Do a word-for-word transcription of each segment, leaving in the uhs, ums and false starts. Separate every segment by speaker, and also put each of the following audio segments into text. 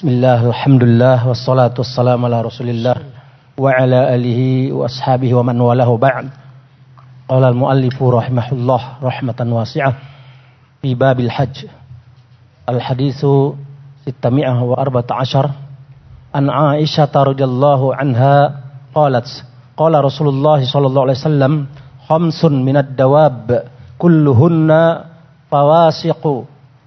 Speaker 1: Bismillah, alhamdulillah, wassalatu wassalamu ala rasulillah wa ala alihi wa ashabihi wa man walahu ba'd. Qala al-muallifu rahimahullah rahmatan wasi'ah fi babil hajj. Al-hadithu sittami'ah wa arba'ata ashar an Aisyah radhiyallahu anha qalat qala Rasulullah sallallahu alaihi wasallam khamsun minad dawab kulluhunna fawasiqu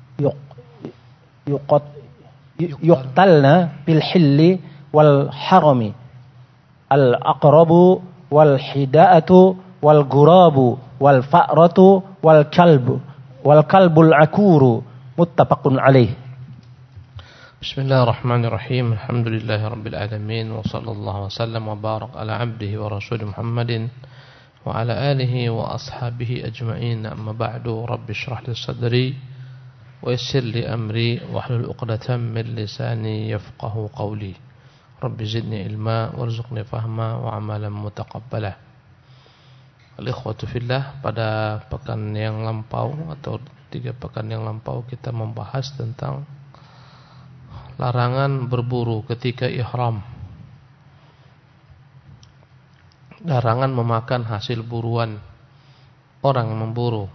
Speaker 1: yuqat yuqtalna bil hilli wal harami al aqrabu wal hidaatu wal gurabu wal fa'ratu wal kalbu wal kalbul akuru muttafaqun alaih.
Speaker 2: Bismillahirrahmanirrahim. Alhamdulillahirabbil alamin wa sallallahu wasallam wa barak ala abdihi wa rasulih Muhammadin wa ala alihi wa ashabihi ajma'in. Amma ba'du, rabbi shrah li sadri wa yassir li amri wahlul 'uqdatam min lisani yafqahu qawli. Rabbi zidni ilma warzuqni fahma wa amalan mutaqabbala. Al-ikhwatu fillah, pada pekan yang lampau atau tiga pekan yang lampau kita membahas tentang larangan berburu ketika ihram. Larangan memakan hasil buruan orang yang memburu.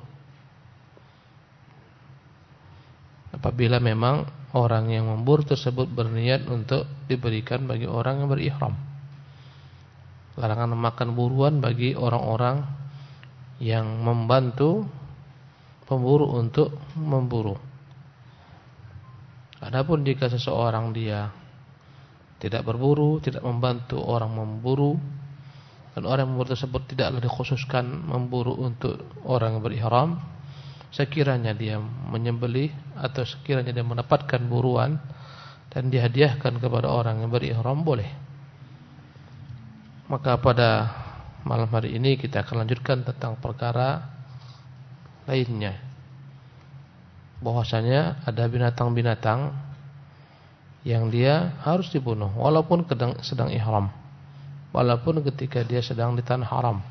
Speaker 2: Apabila memang orang yang memburu tersebut berniat untuk diberikan bagi orang yang berihram. Larangan memakan buruan bagi orang-orang yang membantu pemburu untuk memburu. Adapun jika seseorang dia tidak berburu, tidak membantu orang memburu, dan orang yang memburu tersebut tidaklah dikhususkan memburu untuk orang yang berihram, sekiranya dia menyembelih atau sekiranya dia mendapatkan buruan dan dihadiahkan kepada orang yang berihram, boleh. Maka pada malam hari ini kita akan lanjutkan tentang perkara lainnya, bahwasanya ada binatang-binatang yang dia harus dibunuh walaupun sedang ihram, walaupun ketika dia sedang di tanah haram.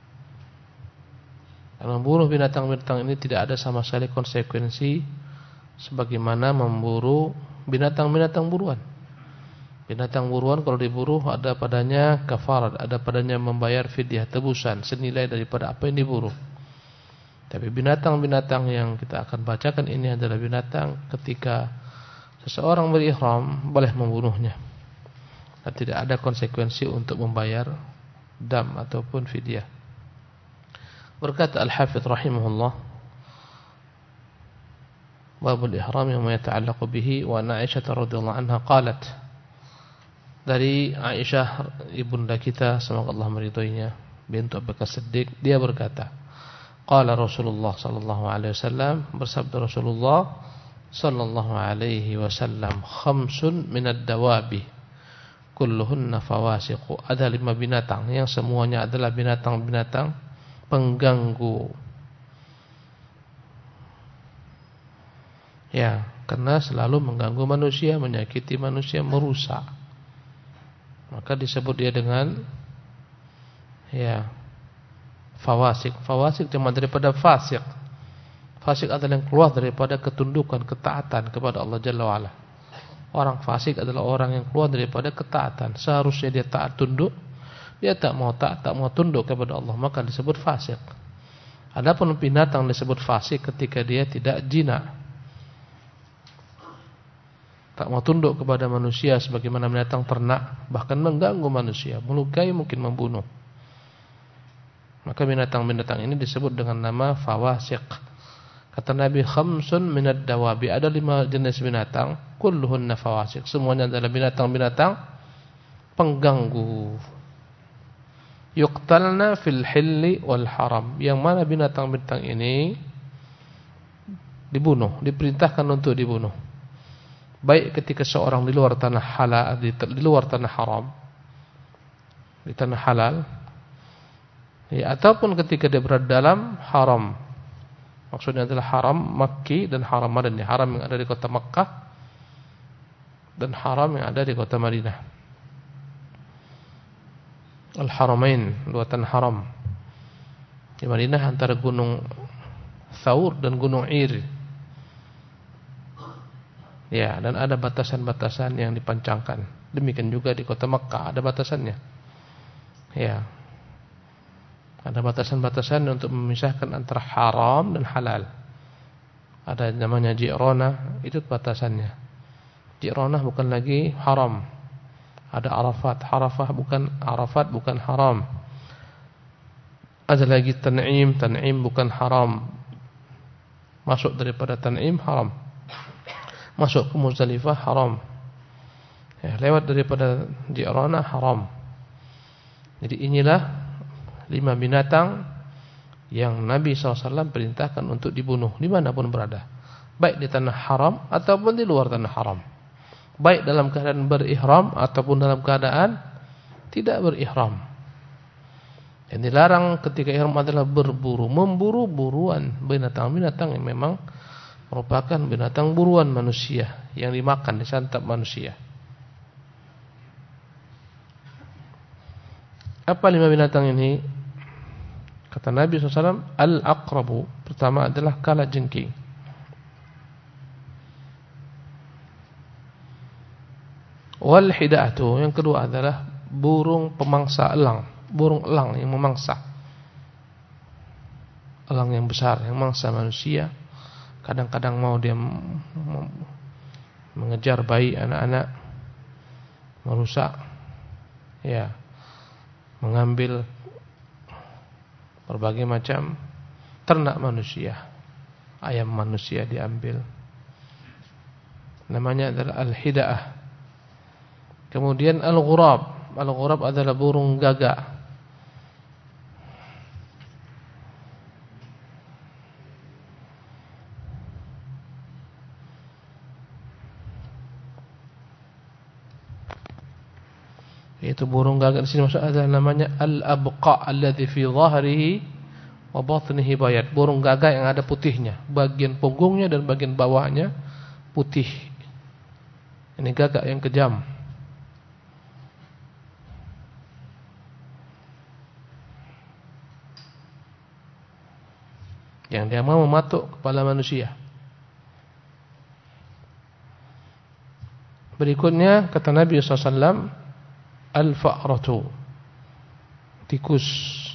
Speaker 2: Dan membunuh binatang-binatang ini tidak ada sama sekali konsekuensi sebagaimana memburu binatang-binatang buruan. Binatang buruan kalau diburu ada padanya kafarat, ada padanya membayar fidyah, tebusan senilai daripada apa yang diburu. Tapi binatang-binatang yang kita akan bacakan ini adalah binatang ketika seseorang berihram boleh membunuhnya, dan tidak ada konsekuensi untuk membayar dam ataupun fidyah. Berkata Al-Hafidh rahimahullah, babul ihram yang yata'allaqu bihi wa Aisyah radhiyallahu anha qalat, dari Aisyah ibunda kita semoga Allah meridhoinya bintu Abu Bakar Siddiq, dia berkata, qala Rasulullah sallallahu alaihi wasallam, bersabda Rasulullah sallallahu alaihi wasallam, khamsun minad dawabi kulluhunna fawasiqu, ada lima binatang yang semuanya adalah binatang-binatang pengganggu. Ya, karena selalu mengganggu manusia, menyakiti manusia, merusak. Maka disebut dia dengan ya fawasik. Fawasik cuma daripada fasik. Fasik adalah yang keluar daripada ketundukan, ketaatan kepada Allah Jalla wa'ala. Orang fasik adalah orang yang keluar daripada ketaatan. Seharusnya dia taat tunduk, dia tak mau tak tak mau tunduk kepada Allah, maka disebut fasik. Adapun binatang disebut fasik ketika dia tidak jina, tak mau tunduk kepada manusia sebagaimana binatang ternak, bahkan mengganggu manusia, melukai, mungkin membunuh. Maka binatang-binatang ini disebut dengan nama fawasik. Kata Nabi, khamsun minad dawabi, ada lima jenis binatang, kulluhunna fawasik, semuanya adalah binatang-binatang pengganggu. Yuqtalna fil hilli wal haram, yang mana binatang-binatang ini dibunuh, diperintahkan untuk dibunuh, baik ketika seorang di luar tanah halal, di, di luar tanah haram, di tanah halal, ya, ataupun ketika dia berada dalam haram. Maksudnya adalah haram Makki dan haram Madani, haram yang ada di kota Makkah dan haram yang ada di kota Madinah. Al-Haramain, dua tanah haram. Di Madinah antara gunung Thawr dan gunung Ir. Ya, dan ada batasan-batasan yang dipancangkan. Demikian juga di kota Mekah ada batasannya. Ya. Ada batasan-batasan untuk memisahkan antara haram dan halal. Ada namanya Ji'ronah, itu batasannya. Ji'ronah bukan lagi haram. Ada Arafat, Arafah bukan Arafat bukan haram. Ada lagi Tan'im, Tan'im bukan haram. Masuk daripada Tan'im haram. Masuk ke Muzdalifah haram. Ya, lewat daripada Ji'ronah haram. Jadi inilah lima binatang yang Nabi shallallahu alaihi wasallam perintahkan untuk dibunuh dimanapun berada, baik di tanah haram ataupun di luar tanah haram, baik dalam keadaan berihram ataupun dalam keadaan tidak berihram. Yang dilarang ketika ihram adalah berburu, memburu buruan binatang-binatang yang memang merupakan binatang buruan manusia yang dimakan, disantap manusia. Apa lima binatang ini? Kata Nabi shallallahu alaihi wasallam, al-aqrabu, pertama adalah kalajengking. Wal hida'atu, yang kedua adalah burung pemangsa elang, burung elang yang memangsa. Elang yang besar yang memangsa manusia. Kadang-kadang mau dia mengejar bayi anak-anak, merusak, ya, mengambil berbagai macam ternak manusia. Ayam manusia diambil. Namanya adalah al-hida'ah. Kemudian al-ghurab. Al-ghurab adalah burung gagak. Itu burung gagak di sini maksud adalah namanya al-abqa alladhi fi dhahrihi wa batnihi bayad. Burung gagak yang ada putihnya, bagian punggungnya dan bagian bawahnya putih. Ini gagak yang kejam. Yang dia mau mematuk kepala manusia. Berikutnya kata Nabi shallallahu alaihi wasallam, al-fa'ratu, tikus.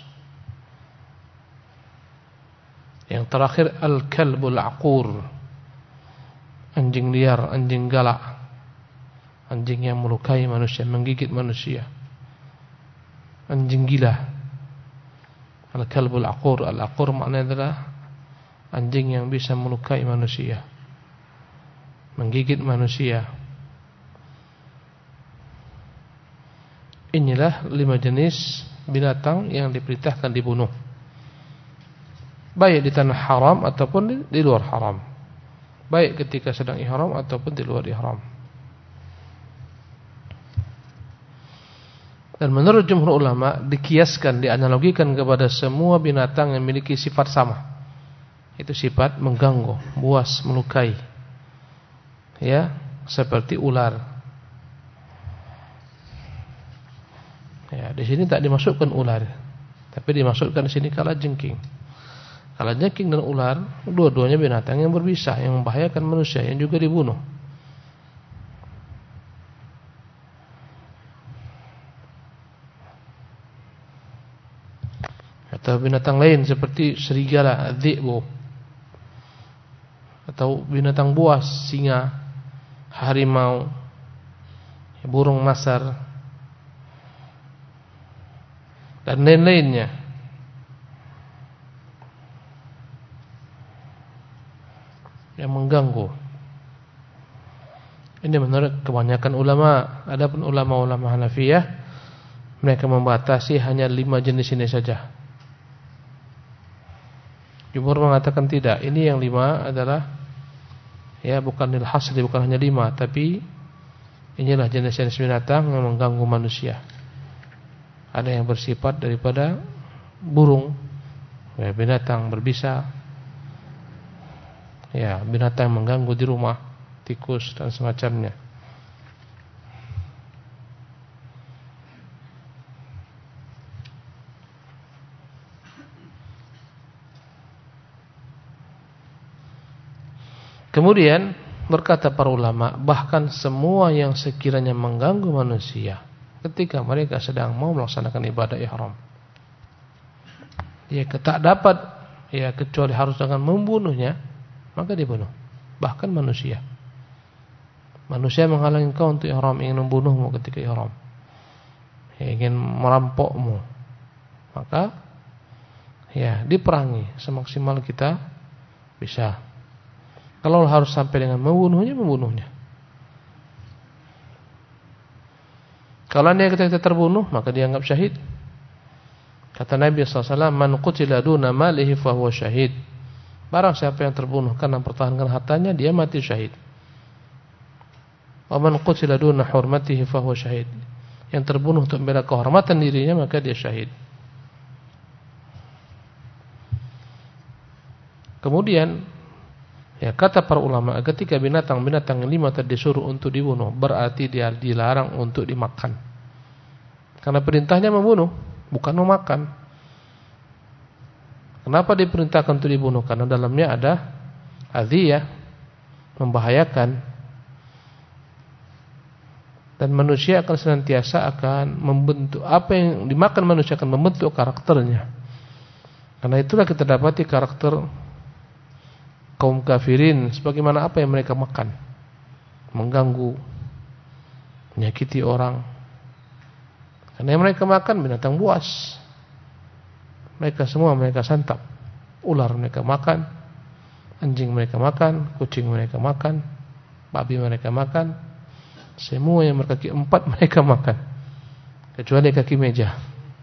Speaker 2: Yang terakhir al-kalbul aqur, anjing liar, anjing galak, anjing yang melukai manusia, menggigit manusia, anjing gila. Al-kalbul aqur, al-aqur maknanya adalah anjing yang bisa melukai manusia, menggigit manusia. Inilah lima jenis binatang yang diperintahkan dibunuh, baik di tanah haram ataupun di, di luar haram, baik ketika sedang ihram ataupun di luar ihram. Dan menurut jumhur ulama, dikiaskan, dianalogikan kepada semua binatang yang memiliki sifat sama. Itu sifat mengganggu, buas, melukai. Ya, seperti ular. Ya, di sini tak dimasukkan ular, tapi dimasukkan di sini kalajengking. Kalajengking dan ular, dua-duanya binatang yang berbisa, yang membahayakan manusia, yang juga dibunuh. Atau binatang lain seperti serigala, dhi'bu, atau binatang buas, singa, harimau, burung masar, dan lain-lainnya. Yang mengganggu. Ini menurut kebanyakan ulama. Adapun ulama-ulama Hanafiyah, mereka membatasi hanya lima jenis ini saja. Jumhur mengatakan tidak. Ini yang lima adalah, ya, bukan lil hasri, bukan hanya lima, tapi inilah jenis-jenis binatang yang mengganggu manusia. Ada yang bersifat daripada burung, ya, binatang berbisa, ya, binatang mengganggu di rumah, tikus dan semacamnya. Kemudian berkata para ulama, bahkan semua yang sekiranya mengganggu manusia ketika mereka sedang mau melaksanakan ibadah ihram, ya tak dapat ya kecuali harus dengan membunuhnya, maka dibunuh. Bahkan manusia. Manusia menghalangi kau untuk ihram, ingin membunuhmu ketika ihram, ingin merampokmu, maka ya diperangi semaksimal kita bisa. Kalau harus sampai dengan membunuhnya, membunuhnya. Kalau dia ketika terbunuh, maka dianggap syahid. Kata Nabi sallallahu alaihi wasallam, "Man qutila duna malihi fahuwa syahid." Barang siapa yang terbunuh karena mempertahankan hartanya, dia mati syahid. "Wa man qutila duna hurmatihi fahuwa syahid." Yang terbunuh untuk membela kehormatan dirinya, maka dia syahid. Kemudian ya kata para ulama, ketika binatang-binatang yang lima tadi disuruh untuk dibunuh, berarti dia dilarang untuk dimakan. Karena perintahnya membunuh, bukan memakan. Kenapa diperintahkan untuk dibunuh? Karena dalamnya ada adhiyah, membahayakan. Dan manusia akan senantiasa akan membentuk, apa yang dimakan manusia akan membentuk karakternya. Karena itulah kita dapati karakter kaum kafirin sebagaimana apa yang mereka makan, mengganggu, menyakiti orang. Karena yang mereka makan binatang buas, mereka semua mereka santap. Ular mereka makan, anjing mereka makan, kucing mereka makan, babi mereka makan, semua yang berkaki empat mereka makan, kecuali kaki meja.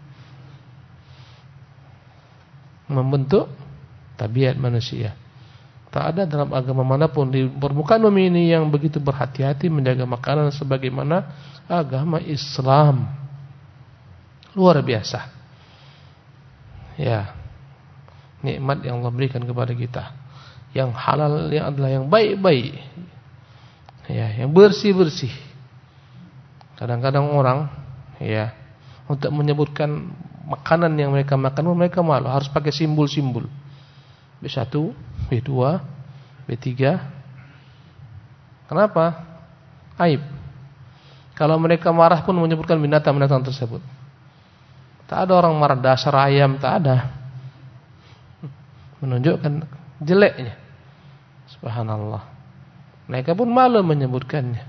Speaker 2: Membentuk tabiat manusia. Tak ada dalam agama manapun di permukaan bumi ini yang begitu berhati-hati menjaga makanan sebagaimana agama Islam. Luar biasa. Ya, nikmat yang Allah berikan kepada kita. Yang halal yang adalah yang baik-baik. Ya, yang bersih-bersih. Kadang-kadang orang ya untuk menyebutkan makanan yang mereka makan, mereka malu, harus pakai simbol-simbol. B satu, B dua, B tiga. Kenapa? Aib. Kalau mereka marah pun menyebutkan binatang-binatang tersebut. Tak ada orang marah dasar ayam, tak ada. Menunjukkan jeleknya. Subhanallah. Mereka pun malu menyebutkannya.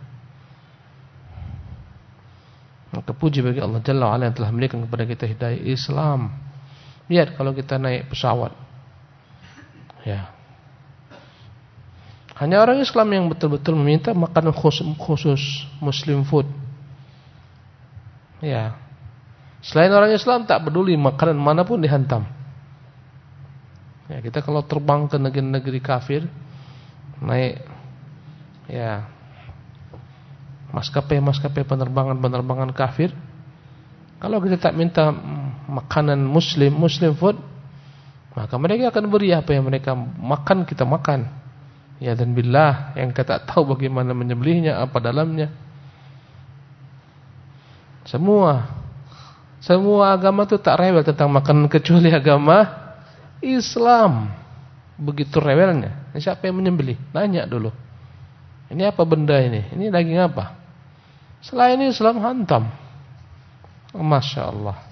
Speaker 2: Maka puji bagi Allah Jalla wa'ala yang telah memberikan kepada kita hidayah Islam. Lihat kalau kita naik pesawat, ya, hanya orang Islam yang betul-betul meminta makanan khusus, khusus Muslim food. Ya, selain orang Islam tak peduli makanan manapun dihantam. Ya, kita kalau terbang ke negeri-negeri kafir, naik ya maskapai-maskapai penerbangan-penerbangan kafir, kalau kita tak minta makanan Muslim, Muslim food, maka mereka akan beri apa yang mereka makan, kita makan. Ya dan billah, yang kita tak tahu bagaimana menyembelihnya, apa dalamnya. Semua Semua agama itu tak rewel tentang makanan kecuali agama Islam. Begitu rewelnya. Siapa yang menyembelih? Nanya dulu. Ini apa benda ini? Ini daging apa? Selain Islam hantam. Masya Allah.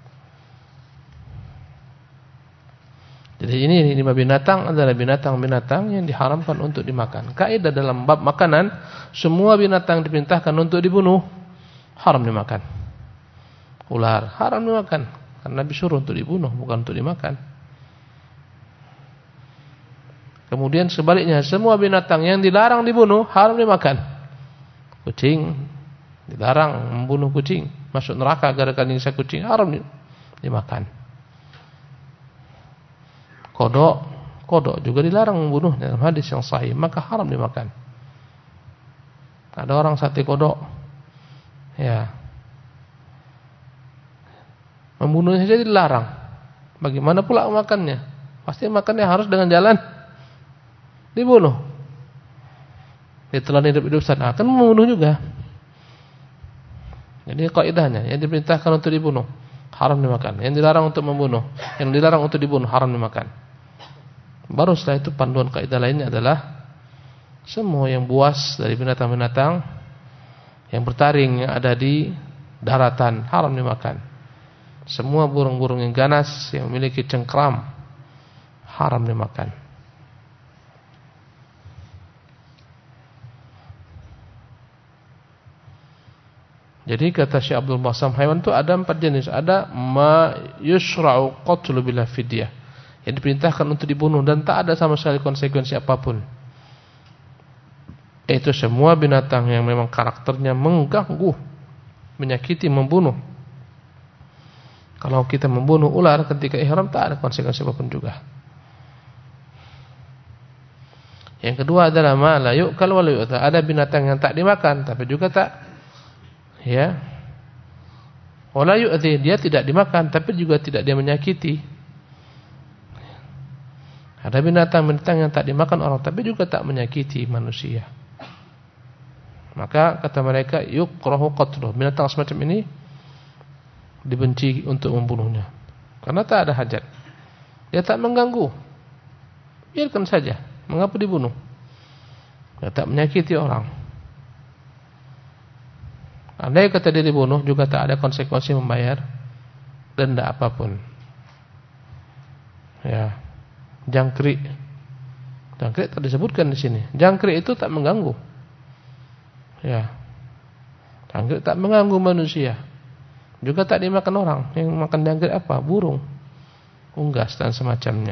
Speaker 2: Jadi ini lima binatang adalah binatang-binatang yang diharamkan untuk dimakan. Kaidah dalam bab makanan, semua binatang diperintahkan untuk dibunuh, haram dimakan. Ular haram dimakan, karena Nabi suruh untuk dibunuh, bukan untuk dimakan. Kemudian sebaliknya, semua binatang yang dilarang dibunuh haram dimakan. Kucing dilarang membunuh kucing, masuk neraka gara-gara nyiksa kucing, haram dimakan. Kodok, kodok juga dilarang membunuh dalam hadis yang sahih, maka haram dimakan. Ada orang sate kodok, ya, membunuhnya saja dilarang. Bagaimana pula makannya? Pasti makannya harus dengan jalan dibunuh. Ditelan hidup-hidup sana akan membunuh juga. Jadi kaidahnya, yang diperintahkan untuk dibunuh haram dimakan, yang dilarang untuk membunuh, yang dilarang untuk dibunuh haram dimakan. Baru setelah itu panduan kaidah lainnya adalah Semua yang buas dari binatang-binatang yang bertaring yang ada di daratan haram dimakan. Semua burung-burung yang ganas yang memiliki cengkram haram dimakan. Jadi kata Syekh Abdul Bassam, hewan itu ada empat jenis. Ada ma yusra'u qatlu bila fidyah, yang diperintahkan untuk dibunuh dan tak ada sama sekali konsekuensi apapun. Itu semua binatang yang memang karakternya mengganggu, menyakiti, membunuh. Kalau kita membunuh ular ketika ihram tak ada konsekuensi apapun juga. Yang kedua adalah ma la yu'kal wa la yu'ta. Ada binatang yang tak dimakan tapi juga tak, ya, wala yu'ti, dia tidak dimakan tapi juga tidak dia menyakiti. Ada binatang-binatang yang tak dimakan orang tapi juga tak menyakiti manusia. Maka kata mereka yukrahu qatluh, binatang semacam ini dibenci untuk membunuhnya karena tak ada hajat. Dia tak mengganggu, biarkan saja. Mengapa dibunuh? Dia tak menyakiti orang. Andai kata dia dibunuh juga tak ada konsekuensi membayar denda apapun. Ya, jangkrik, jangkrik tak disebutkan di sini. Jangkrik itu tak mengganggu. Ya, jangkrik tak mengganggu manusia. Juga tak dimakan orang. Yang makan jangkrik apa? Burung, unggas dan semacamnya.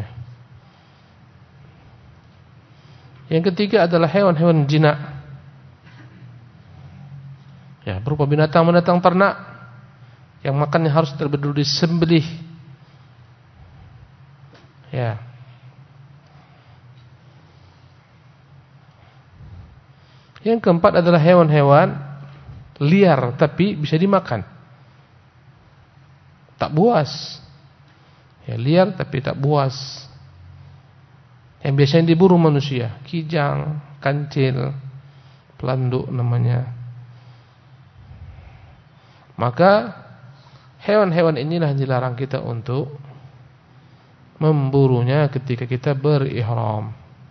Speaker 2: Yang ketiga adalah hewan-hewan jinak. Ya, berupa binatang-binatang ternak yang makannya harus terlebih dahulu disembelih. Ya. Yang keempat adalah hewan-hewan liar tapi bisa dimakan. Tak buas. Ya, liar tapi tak buas. Yang biasanya diburu manusia, kijang, kancil, pelanduk namanya. Maka hewan-hewan inilah yang dilarang kita untuk memburunya ketika kita berihram.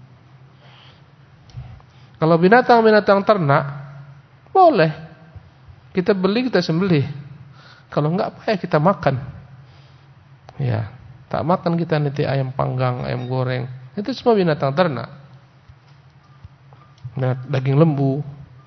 Speaker 2: Kalau binatang-binatang ternak boleh kita beli, kita sembelih. Kalau enggak apa ya kita makan. Ya, tak makan kita nanti ayam panggang, ayam goreng. Itu semua binatang ternak. Nah, daging lembu.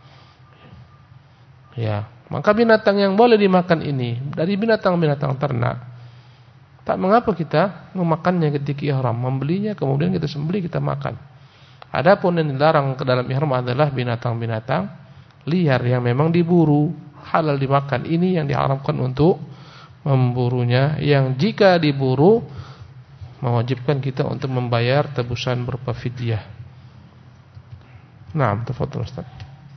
Speaker 2: Ya, maka binatang yang boleh dimakan ini dari binatang-binatang ternak. Tak mengapa kita memakannya ketika ihram, membelinya kemudian kita sembelih, kita makan. Adapun yang dilarang ke dalam ihram adalah binatang-binatang liar yang memang diburu, halal dimakan. Ini yang diharamkan untuk memburunya, yang jika diburu mewajibkan kita untuk membayar tebusan berupa fidyah. Naam, tafadhal Ustaz.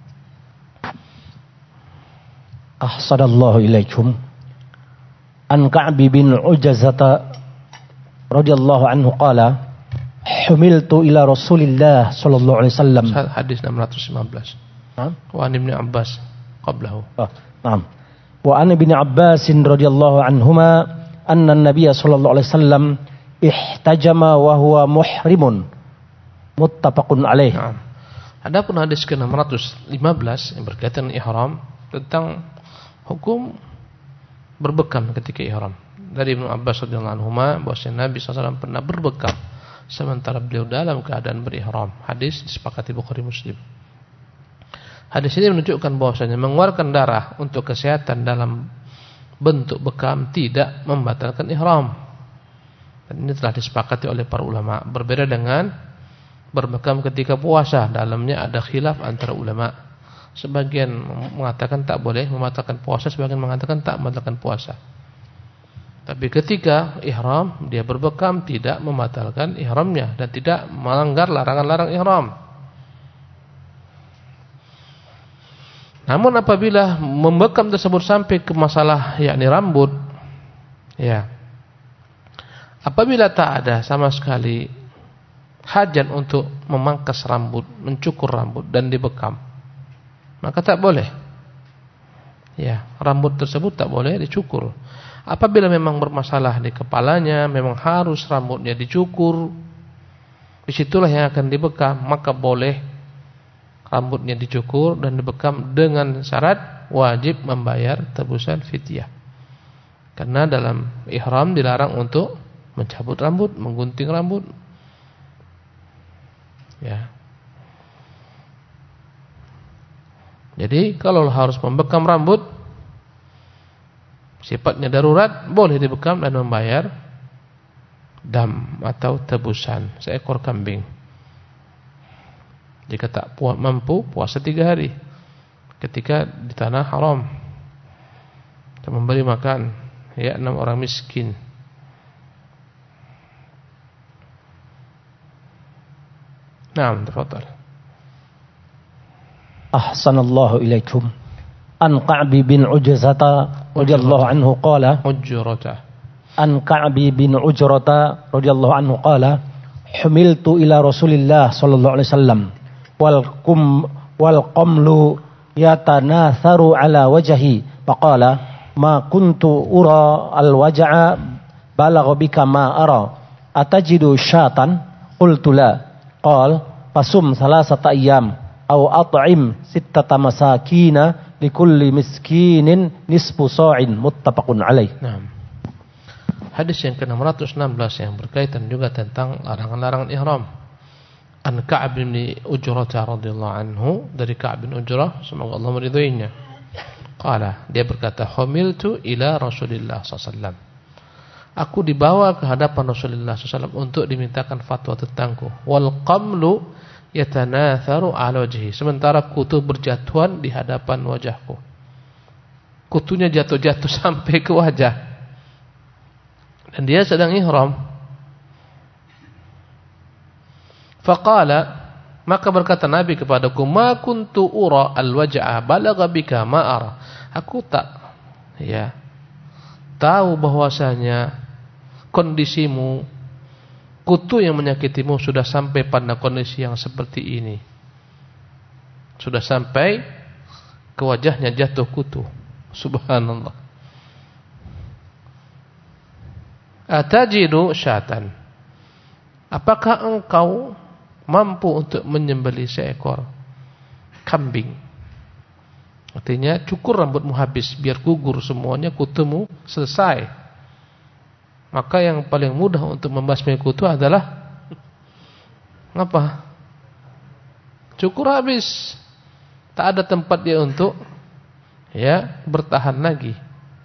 Speaker 1: Ahsanallahu ilaikum. An Ka'b bin Ujazata radhiyallahu anhu qala humiltu ila Rasulillah sallallahu alaihi wasallam.
Speaker 2: Hadis enam ratus lima belas. Naam. Wa an Ibnu Abbas qablahu.
Speaker 1: Oh, naam. Wa an Ibnu Abbas radhiyallahu anhuma anna an-nabiy sallallahu alaihi wasallam ihtajama wa huwa muhrimun. Muttafaqun alaih.
Speaker 2: Naam. Adapun hadis ke enam ratus lima belas yang berkaitan ihram tentang hukum berbekam ketika ihram. Dari Ibnu Abbas radhiyallahu anhuma bahwasanya Nabi sallallahu alaihi wasallam pernah berbekam sementara beliau dalam keadaan berihram. Hadis disepakati Bukhari Muslim. Hadis ini menunjukkan bahwasanya mengeluarkan darah untuk kesehatan dalam bentuk bekam tidak membatalkan ihram. Dan ini telah disepakati oleh para ulama. Berbeda dengan berbekam ketika puasa, dalamnya ada khilaf antara ulama. Sebagian mengatakan tak boleh membatalkan puasa, sebagian mengatakan tak membatalkan puasa. Tapi ketika ihram dia berbekam tidak membatalkan ihramnya dan tidak melanggar larangan-larang ihram. Namun apabila membekam tersebut sampai ke masalah yakni rambut, ya. Apabila tak ada sama sekali hajat untuk memangkas rambut, mencukur rambut dan dibekam, maka tak boleh. Ya, rambut tersebut tak boleh dicukur. Apabila memang bermasalah di kepalanya, memang harus rambutnya dicukur, disitulah yang akan dibekam, maka boleh rambutnya dicukur dan dibekam dengan syarat wajib membayar tebusan fidyah. Karena dalam ihram dilarang untuk mencabut rambut, menggunting rambut. Ya. Jadi kalau harus membekam rambut, sifatnya darurat, boleh dibekam dan membayar dam atau tebusan seekor kambing. Jika tak mampu, puasa tiga hari ketika di tanah haram, dan memberi makan ya enam orang miskin. Naam, tafadhal.
Speaker 1: Ahsanallahu ilaikum. An Ka'bi bin Ujrata radhiyallahu anhu qala
Speaker 2: Ujrata
Speaker 1: An Ka'bi bin Ujrata radhiyallahu anhu qala humiltu ila Rasulillah sallallahu alaihi wasallam wal kum wal qamlu yatanatharu ala wajhi faqala ma kuntu ura al waj'a balagha bika ma ara atajidu syatan qultu la qala fasum salasata ayyam aw at'im sittata masakina likulli miskinin nisfu sa'in muttafaqun alaih.
Speaker 2: Naam. Hadis yang ke enam ratus enam belas yang berkaitan juga tentang larangan-larangan ihram. An Ka'b bin Ujrah radhiyallahu anhu, dari Ka'b bin Ujrah, semoga Allah meridhoinya. Qala, dia berkata, humiltu ila Rasulillah sallallahu alaihi wasallam. Aku dibawa ke hadapan Rasulullah sallallahu alaihi wasallam untuk dimintakan fatwa tentangku. Wal qamlu yatanatharu ala wajhi, sementara kutu berjatuhan di hadapan wajahku. Kutunya jatuh-jatuh sampai ke wajah, dan dia sedang ihram. Faqala, maka berkata Nabi kepadaku, ma kuntu ura al-waj'a balagha bika ma ara. Aku tak ya tahu bahwasanya kondisimu, kutu yang menyakitimu sudah sampai pada kondisi yang seperti ini. Sudah sampai ke wajahnya jatuh kutu. Subhanallah. Atajidu syatan. Apakah engkau mampu untuk menyembelih seekor kambing? Artinya cukur rambutmu habis, biar gugur semuanya, kutumu selesai. Maka yang paling mudah untuk membasmi kutu adalah apa? Cukur habis. Tak ada tempat dia untuk ya bertahan lagi.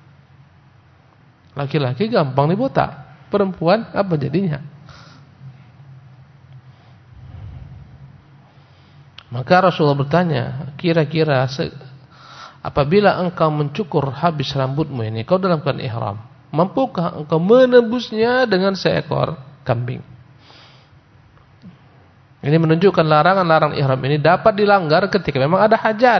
Speaker 2: Laki-laki gampang dibotak, perempuan apa jadinya? Maka Rasulullah bertanya, kira-kira apabila engkau mencukur habis rambutmu ini, kau dalam keadaan ihram, mampukah engkau menebusnya dengan seekor kambing? Ini menunjukkan larangan-larangan ihram ini dapat dilanggar ketika memang ada hajat.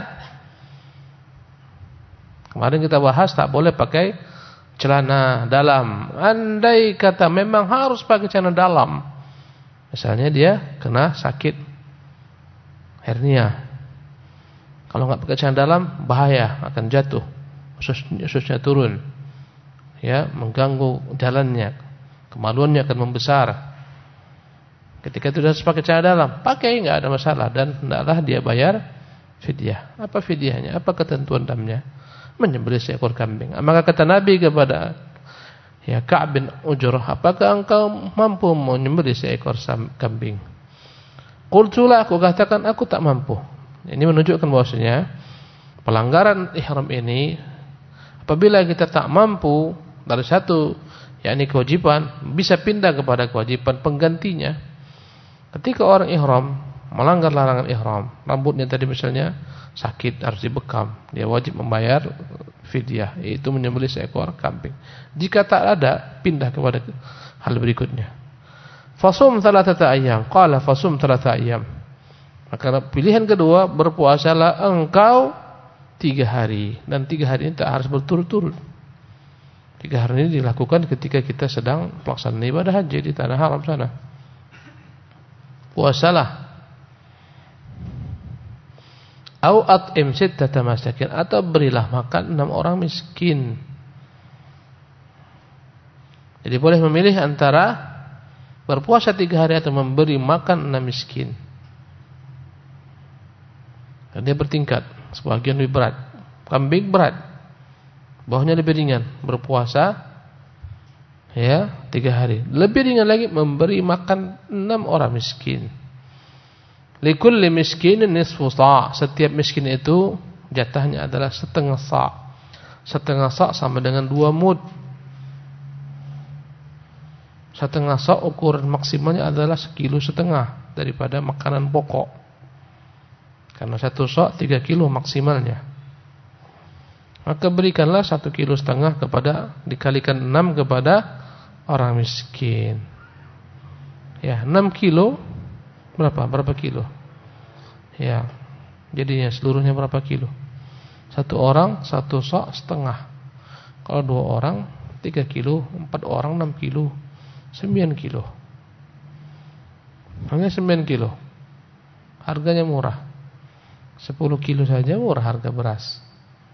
Speaker 2: Kemarin kita bahas tak boleh pakai celana dalam. Andai kata memang harus pakai celana dalam, misalnya dia kena sakit hernia, kalau nggak pakai celana dalam bahaya, akan jatuh, ususnya, ususnya turun, ya, mengganggu jalannya, kemaluannya akan membesar. Ketika itu harus pakai celana dalam, pakai, nggak ada masalah, dan hendaklah dia bayar fidyah. Apa fidyahnya? Apa ketentuan damnya? Menyembelih seekor kambing. Maka kata Nabi kepada ya Ka'b bin Ujrah, apakah engkau mampu menyembelih seekor kambing? Qultulah, aku katakan aku tak mampu. Ini menunjukkan bahwasanya pelanggaran ihram ini, apabila kita tak mampu dari satu yakni kewajiban, bisa pindah kepada kewajiban penggantinya. Ketika orang ihram melanggar larangan ihram, rambutnya tadi misalnya sakit harus dibekam, dia wajib membayar fidyah, yaitu menyembelih seekor kambing. Jika tak ada, pindah kepada hal berikutnya. Fasum thalathata ayyam. Qala fasum thalathata ayyam. Maka pilihan kedua, berpuasalah engkau tiga hari, dan tiga hari ini tak harus berturut-turut. Tiga hari ini dilakukan ketika kita sedang pelaksanaan ibadah haji di tanah haram sana. Puasalah. Au at'im sittata masakin, atau berilah makan enam orang miskin. Jadi boleh memilih antara berpuasa tiga hari atau memberi makan enam miskin. Dan dia bertingkat, sebagian lebih berat. Kambing berat, bawahnya lebih ringan, berpuasa ya tiga hari. Lebih ringan lagi memberi makan enam orang miskin. Likulli miskinin nisfu sa'. Setiap miskin itu jatahnya adalah setengah sa'. Setengah sa' sama dengan dua mud. Setengah sa' ukuran maksimalnya adalah sekilo setengah daripada makanan pokok. Karena satu sa' tiga kilo maksimalnya. Maka berikanlah satu kilo setengah kepada, dikalikan enam kepada orang miskin. Ya, enam kilo berapa? Berapa kilo? Ya, jadinya seluruhnya berapa kilo? Satu orang satu sa' setengah. Kalau dua orang tiga kilo, empat orang enam kilo, sembilan kilo. Hanya sembilan kilo. Harganya murah. Sepuluh kilo saja murah harga beras.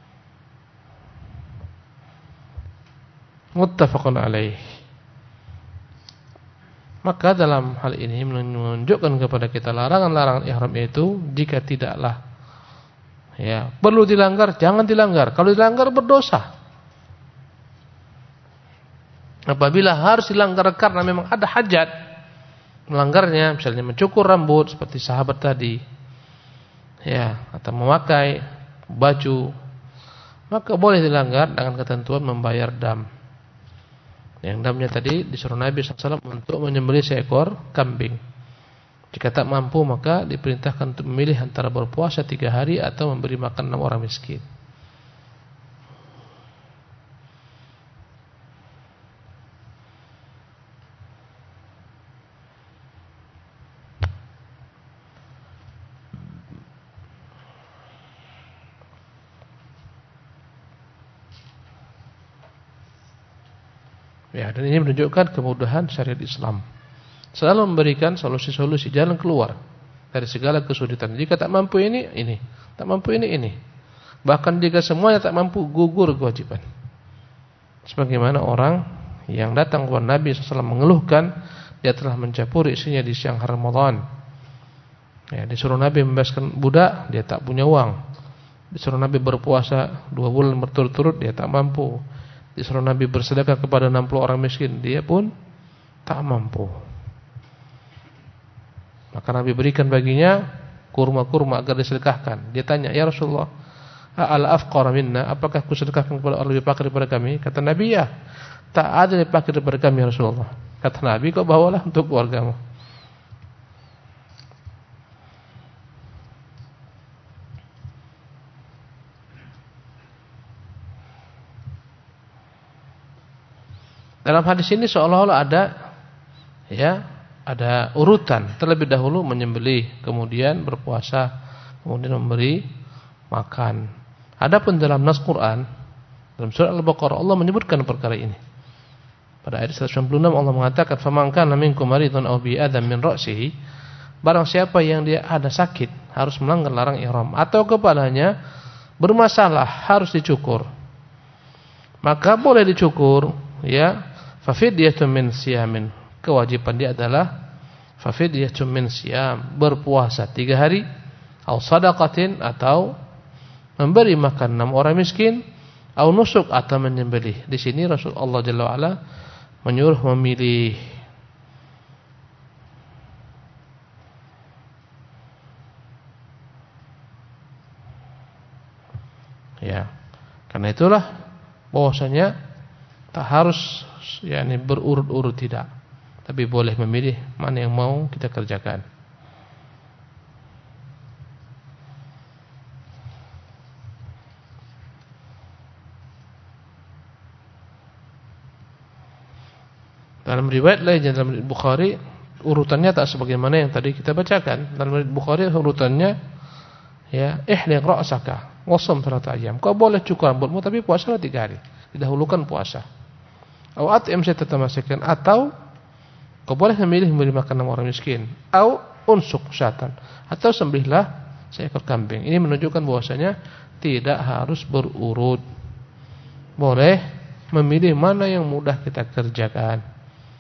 Speaker 2: Muttafaqun alaih. Maka dalam hal ini menunjukkan kepada kita larangan-larangan ihram itu jika tidaklah ya perlu dilanggar, jangan dilanggar. Kalau dilanggar berdosa. Apabila harus dilanggar karena memang ada hajat melanggarnya, misalnya mencukur rambut seperti sahabat tadi, ya, atau memakai baju, maka boleh dilanggar dengan ketentuan membayar dam. Yang damnya tadi disuruh Nabi shallallahu alaihi wasallam untuk menyembelih seekor kambing. Jika tak mampu maka diperintahkan untuk memilih antara berpuasa tiga hari atau memberi makan enam orang miskin. Ya, dan ini menunjukkan kemudahan syariat Islam. Selalu memberikan solusi-solusi jalan keluar dari segala kesulitan. Jika tak mampu ini, ini. Tak mampu ini, ini. Bahkan jika semuanya tak mampu, gugur kewajiban. Sebagaimana orang yang datang kepada Nabi shallallahu alaihi wasallam mengeluhkan dia telah mencapuri isinya di siang hari Ramadan. Ya, disuruh Nabi membebaskan budak, dia tak punya uang. Disuruh Nabi berpuasa dua bulan berturut-turut, dia tak mampu. Disuruh Nabi bersedekah kepada enam puluh orang miskin, dia pun tak mampu. Maka Nabi berikan baginya kurma-kurma agar disedekahkan. Dia tanya, "Ya Rasulullah, al afqara minna, apakah aku sedekahkan kepada orang lebih fakir daripada kami?" Kata Nabi, "Ya, tak ada lebih fakir daripada kami ya Rasulullah." Kata Nabi, "Kau bawalah untuk keluargamu." Dalam hadis ini seolah-olah ada ya, ada urutan. Terlebih dahulu menyembelih, kemudian berpuasa, kemudian memberi makan. Adapun dalam nas Quran, dalam surah Al-Baqarah Allah menyebutkan perkara ini. Pada ayat seratus sembilan puluh enam Allah mengatakan, "Faman kana minkum maridun aw bi adam min ra'sihi", barang siapa yang dia ada sakit harus melanggar larang ihram atau kepadanya bermasalah harus dicukur. Maka boleh dicukur, ya. Fafidyatun min siyamin, kewajiban dia adalah fafidyatun min siyam, berpuasa tiga hari, atau sadaqatin, atau memberi makan enam orang miskin, atau nusuk, atau menyembelih. Di sini Rasulullah Jalla wa'ala menyuruh memilih. Ya, karena itulah bahwasanya tak harus yakni berurut-urut, tidak, tapi boleh memilih mana yang mau kita kerjakan. Dalam riwayat lain dalam Bukhari urutannya tak sebagaimana yang tadi kita bacakan. Dalam riwayat Bukhari urutannya ya ihliq ra'saka wasum salat ayyam. Kau boleh cukur rambutmu tapi puasalah tiga hari. Didahulukan puasa. Atau at'im sittata masakin, atau kau boleh memilih memberi makan enam orang miskin, atau unsuk syatan, atau sembelihlah seekor kambing. Ini menunjukkan bahwasanya tidak harus berurut. Boleh memilih mana yang mudah kita kerjakan.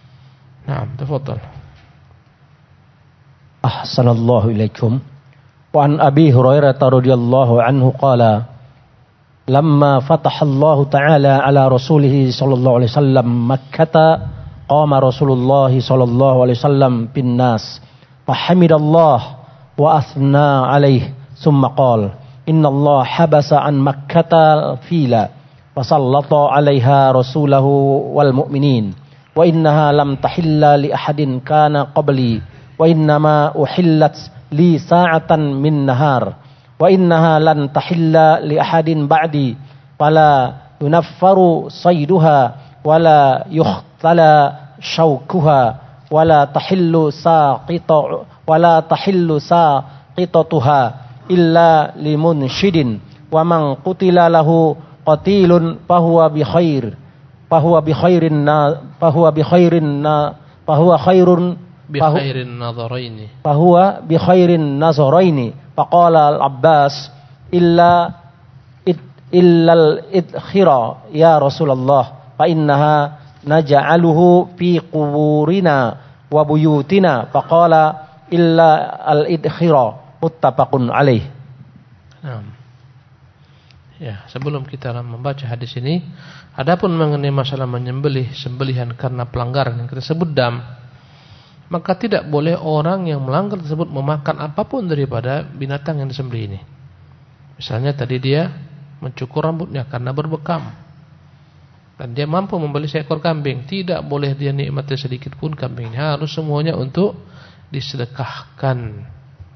Speaker 2: Naam, tafadhal.
Speaker 1: Ahsanallahu ilaikum. Wa an Abi Hurairah radhiyallahu anhu qala lamma fatahallahu ta'ala ala rasulih sallallahu alaihi wasallam Makkah qama Rasulullah sallallahu alaihi wasallam bin nas fahamidallah wa athna alaihi thumma qala inna Allah habasa an Makkah fila wa sallata 'alaiha rasulahu wal mu'minin wa innaha lam tahilla li ahadin kana qabli wa innama uhillat li sa'atan min nahar wa innaha lan tahilla li ahadin ba'di fala yunaffaru sayduha wala yuhtala shaukuha wala tahillu saqita wala tahillu saqitatuha illa limunshidin wa man qutila lahu qatilun fahuwa bi khair fahuwa bi khairin na fahuwa bi khairin na fahuwa khairun
Speaker 2: bi khairin nadharaini
Speaker 1: fahuwa bi khairin nazaraini faqala al-Abbas illa illa al-idkhira ya Rasulullah fa innaha naj'aluhu fi quburina wa buyutina faqala illa al-idkhira muttafaqun alaih.
Speaker 2: Nah. Ya, sebelum kita membaca hadis ini, adapun mengenai masalah menyembelih sembelihan karena pelanggaran yang kita sebut dam, maka tidak boleh orang yang melanggar tersebut memakan apapun daripada binatang yang disembelih ini. Misalnya tadi dia mencukur rambutnya karena berbekam, dan dia mampu membeli seekor kambing, tidak boleh dia nikmati sedikit pun kambingnya, harus semuanya untuk disedekahkan.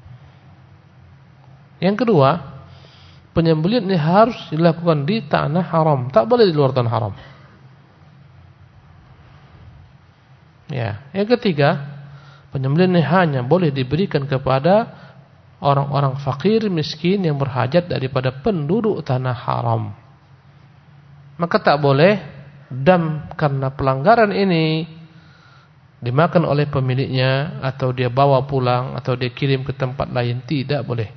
Speaker 2: Yang kedua, penyembelihan ini harus dilakukan di tanah haram, tak boleh di luar tanah haram. Ya, yang ketiga, penyembelihan ini hanya boleh diberikan kepada orang-orang fakir miskin yang berhajat daripada penduduk tanah haram. Maka tak boleh dam karena pelanggaran ini dimakan oleh pemiliknya, atau dia bawa pulang, atau dia kirim ke tempat lain, tidak boleh.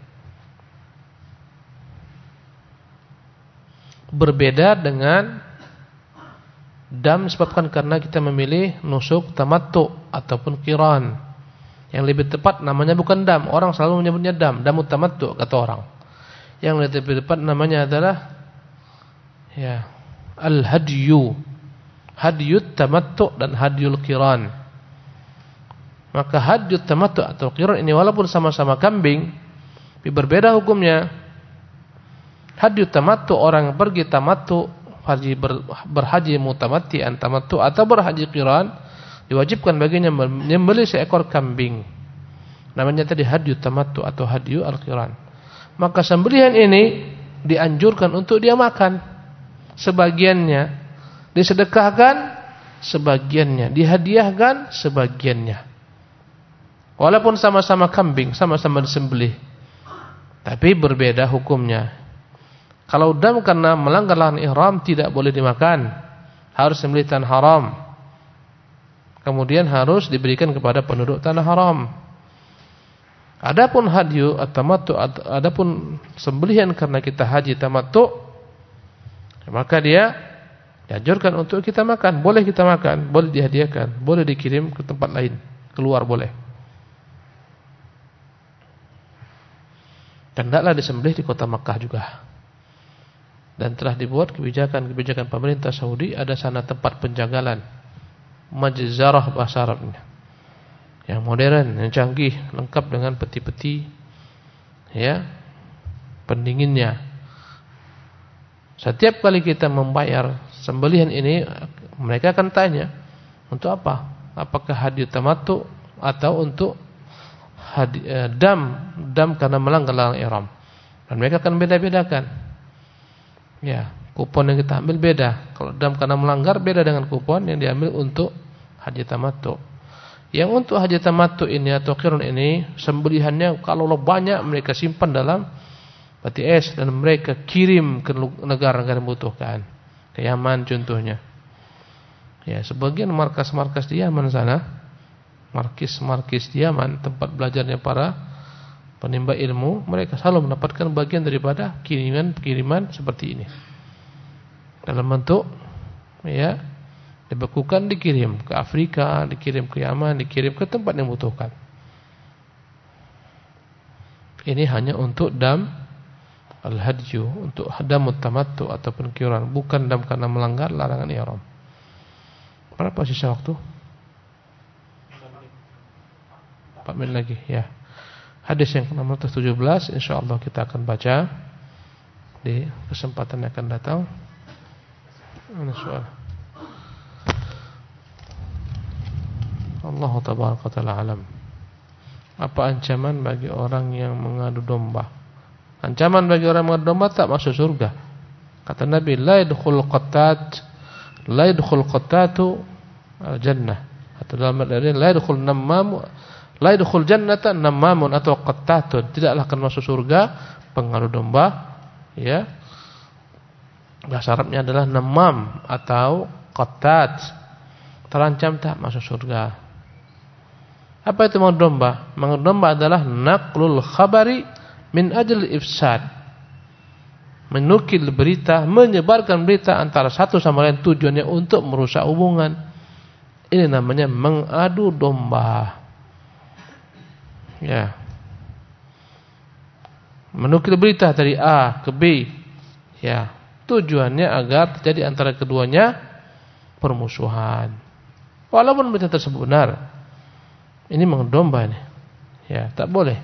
Speaker 2: Berbeda dengan dam disebabkan karena kita memilih nusuk tamattu ataupun qiran. Yang lebih tepat namanya bukan dam. Orang selalu menyebutnya dam, damut tamattu kata orang. Yang lebih tepat namanya adalah ya, al-hadyu. Hadyut tamattu dan hadyul qiran. Maka hadyut tamattu atau qiran ini walaupun sama-sama kambing, tapi berbeda hukumnya. Hadyut tamattu, orang yang pergi tamattu, haji ber, berhaji mutamatti'an tamattu atau berhaji qiran, diwajibkan baginya menyembelih seekor kambing. Namanya tadi hadyut tamattu atau hadyu al-qiran. Maka sembelihan ini dianjurkan untuk dia makan. Sebagiannya disedekahkan, sebagiannya dihadiahkan, sebagiannya. Walaupun sama-sama kambing, sama-sama disembelih, tapi berbeda hukumnya. Kalau dam karena melanggar larangan ihram tidak boleh dimakan, harus sembelih tanah haram. Kemudian harus diberikan kepada penduduk tanah haram. Adapun hadyu atau tamattu, adapun sembelihan karena kita haji tamattu, maka dia dianjurkan untuk kita makan, boleh kita makan, boleh dihadiahkan, boleh dikirim ke tempat lain, keluar boleh. Dan tidaklah disembelih di kota Makkah juga. Dan telah dibuat kebijakan-kebijakan pemerintah Saudi, ada sana tempat penjagalan, majzarah bahasa Arabnya, yang modern, yang canggih, lengkap dengan peti-peti, ya, pendinginnya. Setiap kali kita membayar sembelihan ini, mereka akan tanya, untuk apa? Apakah hadyu tamattu atau untuk hadi, eh, dam, dam karena melanggar larangan ihram. Dan mereka akan beda-bedakan. Ya, kupon yang kita ambil beda. Kalau dam karena melanggar beda dengan kupon yang diambil untuk haji tamattu. Yang untuk haji tamattu ini atau qiran ini, sembelihannya kalau banyak mereka simpan dalam peti es dan mereka kirim ke negara-negara yang membutuhkan. Ke Yaman contohnya. Ya, sebagian markas-markas di Yaman sana, markis-markis di Yaman, tempat belajarnya para penimba ilmu, mereka selalu mendapatkan bagian daripada kiriman-kiriman seperti ini. Dalam bentuk ya, dibekukan, dikirim ke Afrika, dikirim ke Yaman, dikirim ke tempat yang membutuhkan. Ini hanya untuk dam al-hadyu, untuk dam tamattu ataupun qiran, bukan dam karena melanggar larangan ihram. Berapa sisa waktu? empat menit lagi ya. Hadis yang ke enam ratus tujuh belas insyaallah kita akan baca di kesempatan yang akan datang. Ini soal. Allah tabaraka taala alam. Apa ancaman bagi orang yang mengadu domba? Ancaman bagi orang yang mengadu domba tak masuk surga. Kata Nabi, la yadkhul qattat la yadkhul qattatu al-jannah. Atau dalam hadis la yadkhul nammam la yadkhul jannata nammamun atau qattatun, tidaklah akan masuk surga pengadu domba, ya. Bahasa Arabnya adalah nammam atau qattat. Terancam tak masuk surga. Apa itu mengadu domba? Mengadu domba adalah naqlul khabari min ajli ifsad. Menukil berita, menyebarkan berita antara satu sama lain tujuannya untuk merusak hubungan. Ini namanya mengadu domba. Ya. Menukil berita dari A ke B. Ya. Tujuannya agar terjadi antara keduanya permusuhan. Walaupun berita tersebut benar. Ini mengadu domba ini. Ya, tak boleh.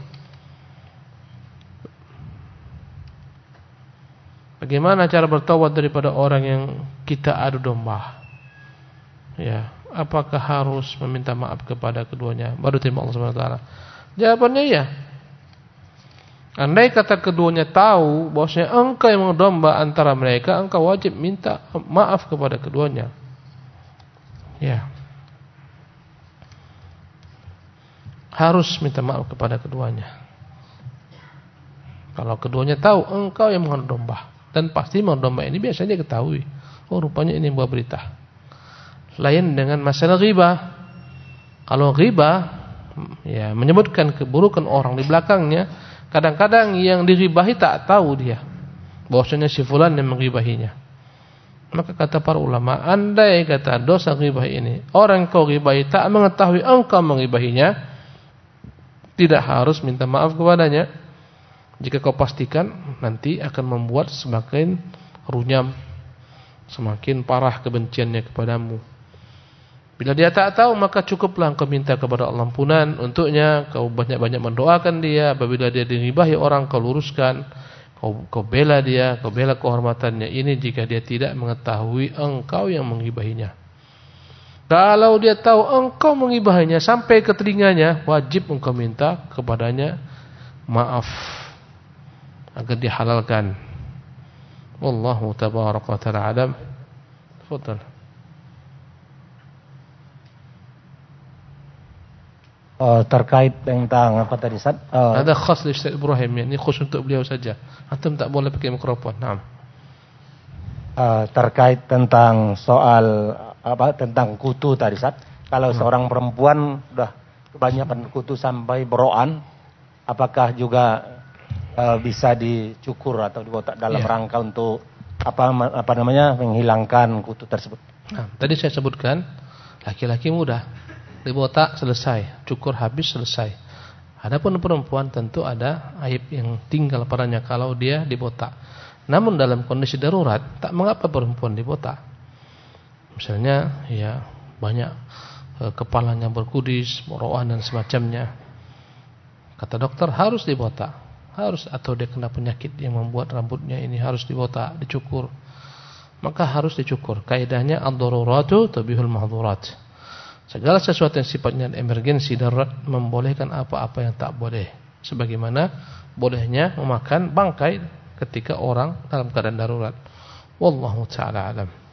Speaker 2: Bagaimana cara bertaubat daripada orang yang kita adu domba? Ya, apakah harus meminta maaf kepada keduanya baru terima Allah Subhanahu wa taala? Jawabannya ya. Andai kata keduanya tahu bahwasanya engkau yang mendomba antara mereka, engkau wajib minta maaf kepada keduanya. Ya. Harus minta maaf kepada keduanya. Kalau keduanya tahu engkau yang mendomba, dan pasti mendomba ini biasanya ketahui. Oh, rupanya ini buah berita. Lain dengan masalah ghibah. Kalau ghibah ya, menyebutkan keburukan orang di belakangnya, kadang-kadang yang diribahi tak tahu dia bahwasanya si fulan yang mengribahinya. Maka kata para ulama, andai kata dosa ghibah ini orang kau ribahi tak mengetahui engkau mengribahinya, tidak harus minta maaf kepadanya. Jika kau pastikan nanti akan membuat semakin runyam, semakin parah kebenciannya kepadamu. Bila dia tak tahu, maka cukuplah engkau minta kepada Allah ampunan untuknya. Kau banyak-banyak mendoakan dia. Apabila dia diribahi orang, kau luruskan. Kau, kau bela dia, kau bela kehormatannya. Ini jika dia tidak mengetahui engkau yang mengribahinya. Kalau dia tahu engkau mengribahinya sampai ke telinganya, wajib engkau minta kepadanya maaf agar dihalalkan. Wallahu tabaraka wa ta'ala alam. Tafadhal.
Speaker 1: Uh, terkait tentang apa tadi Ustaz? Uh,
Speaker 2: Ada khas li Ustaz Ibrahim, ini khusus untuk beliau saja. Antum tak boleh pakai mikrofon. Naam.
Speaker 1: Uh, terkait tentang soal apa tentang kutu tadi Ustaz. Kalau hmm. seorang perempuan sudah kebanyakan kutu sampai beroan, apakah juga uh, bisa dicukur atau dibotak dalam yeah. rangka untuk apa apa namanya menghilangkan kutu tersebut?
Speaker 2: Nah, tadi saya sebutkan laki-laki mudah dibotak selesai, cukur habis selesai. Adapun perempuan tentu ada aib yang tinggal padanya kalau dia dibotak. Namun dalam kondisi darurat tak mengapa perempuan dibotak. Misalnya ya banyak e, kepalanya berkudis, roan dan semacamnya. Kata dokter harus dibotak, harus, atau dia kena penyakit yang membuat rambutnya ini harus dibotak, dicukur. Maka harus dicukur. Kaidahnya ad-daruratu tabihul mahdhurat. Segala sesuatu yang sifatnya emergensi darurat membolehkan apa-apa yang tak boleh. Sebagaimana bolehnya memakan bangkai ketika orang dalam keadaan darurat. Wallahu ta'ala alam.